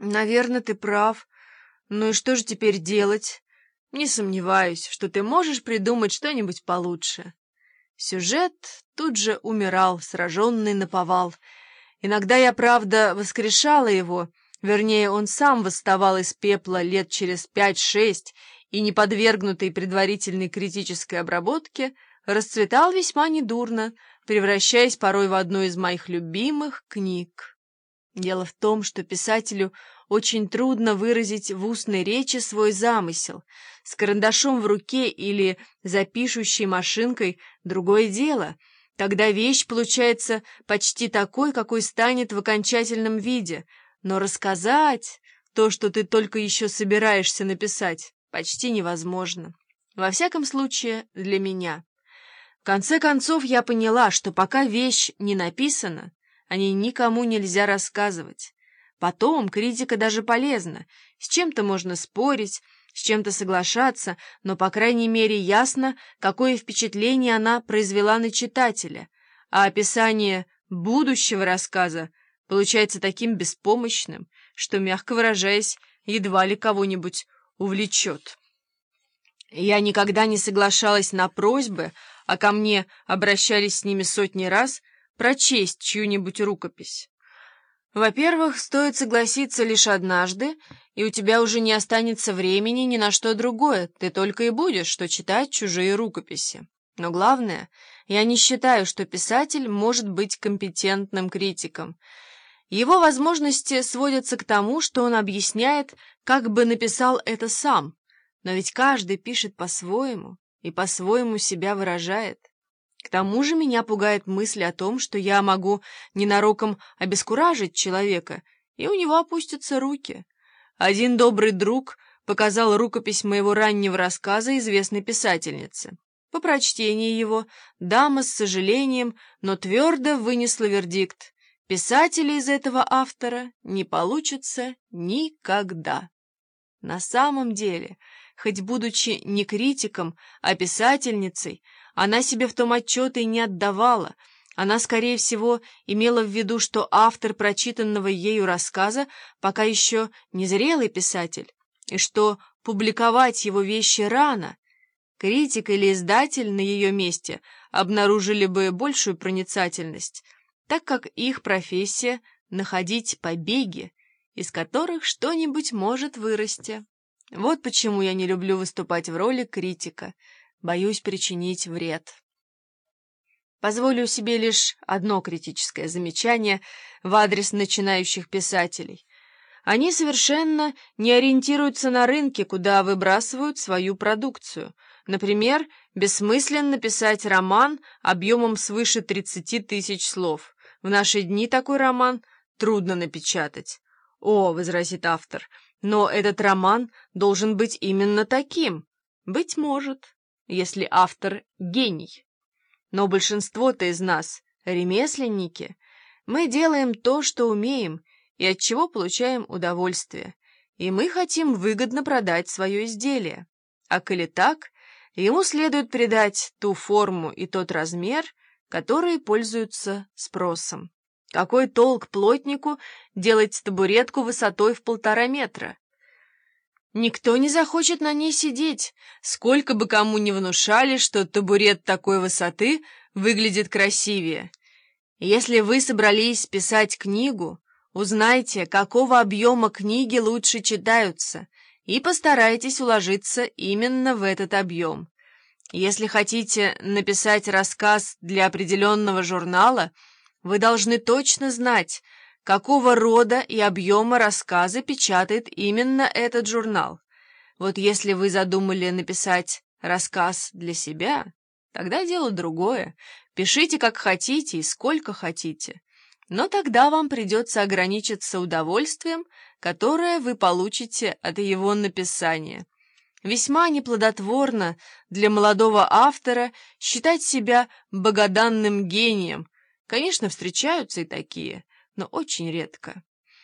Наверное, ты прав. Ну и что же теперь делать? Не сомневаюсь, что ты можешь придумать что-нибудь получше. Сюжет тут же умирал, сраженный наповал. Иногда я, правда, воскрешала его, вернее, он сам восставал из пепла лет через 5-6 и, не подвергнутый предварительной критической обработке, расцветал весьма недурно, превращаясь порой в одну из моих любимых книг. Дело в том, что писателю очень трудно выразить в устной речи свой замысел. С карандашом в руке или за пишущей машинкой другое дело. Тогда вещь получается почти такой, какой станет в окончательном виде. Но рассказать то, что ты только еще собираешься написать, почти невозможно. Во всяком случае, для меня. В конце концов, я поняла, что пока вещь не написана, о ней никому нельзя рассказывать. Потом критика даже полезна. С чем-то можно спорить, с чем-то соглашаться, но, по крайней мере, ясно, какое впечатление она произвела на читателя. А описание будущего рассказа получается таким беспомощным, что, мягко выражаясь, едва ли кого-нибудь увлечет. Я никогда не соглашалась на просьбы, а ко мне обращались с ними сотни раз, прочесть чью-нибудь рукопись. Во-первых, стоит согласиться лишь однажды, и у тебя уже не останется времени ни на что другое, ты только и будешь, что читать чужие рукописи. Но главное, я не считаю, что писатель может быть компетентным критиком. Его возможности сводятся к тому, что он объясняет, как бы написал это сам, но ведь каждый пишет по-своему и по-своему себя выражает. К тому же меня пугает мысль о том, что я могу ненароком обескуражить человека, и у него опустятся руки. Один добрый друг показал рукопись моего раннего рассказа известной писательнице. По прочтении его дама с сожалением, но твердо вынесла вердикт: писателя из этого автора не получится никогда. На самом деле, хоть будучи не критиком, а писательницей, она себе в том отчета и не отдавала. Она, скорее всего, имела в виду, что автор прочитанного ею рассказа пока еще не зрелый писатель, и что публиковать его вещи рано. Критик или издатель на ее месте обнаружили бы большую проницательность, так как их профессия — находить побеги, из которых что-нибудь может вырасти. Вот почему я не люблю выступать в роли критика. Боюсь причинить вред. Позволю себе лишь одно критическое замечание в адрес начинающих писателей. Они совершенно не ориентируются на рынке, куда выбрасывают свою продукцию. Например, бессмысленно писать роман объемом свыше 30 тысяч слов. В наши дни такой роман трудно напечатать. «О, — возразит автор, — но этот роман должен быть именно таким». Быть может, если автор — гений. Но большинство-то из нас — ремесленники. Мы делаем то, что умеем, и от чего получаем удовольствие. И мы хотим выгодно продать свое изделие. А коли так, ему следует придать ту форму и тот размер, которые пользуются спросом. Какой толк плотнику делать табуретку высотой в 1,5 метра? Никто не захочет на ней сидеть, сколько бы кому ни внушали, что табурет такой высоты выглядит красивее. Если вы собрались писать книгу, узнайте, какого объема книги лучше читаются, и постарайтесь уложиться именно в этот объем. Если хотите написать рассказ для определенного журнала, вы должны точно знать, какого рода и объема рассказы печатает именно этот журнал. Вот если вы задумали написать рассказ для себя, тогда дело другое. Пишите как хотите и сколько хотите. Но тогда вам придется ограничиться удовольствием, которое вы получите от его написания. Весьма неплодотворно для молодого автора считать себя богоданным гением. Конечно, встречаются и такие, но очень редко.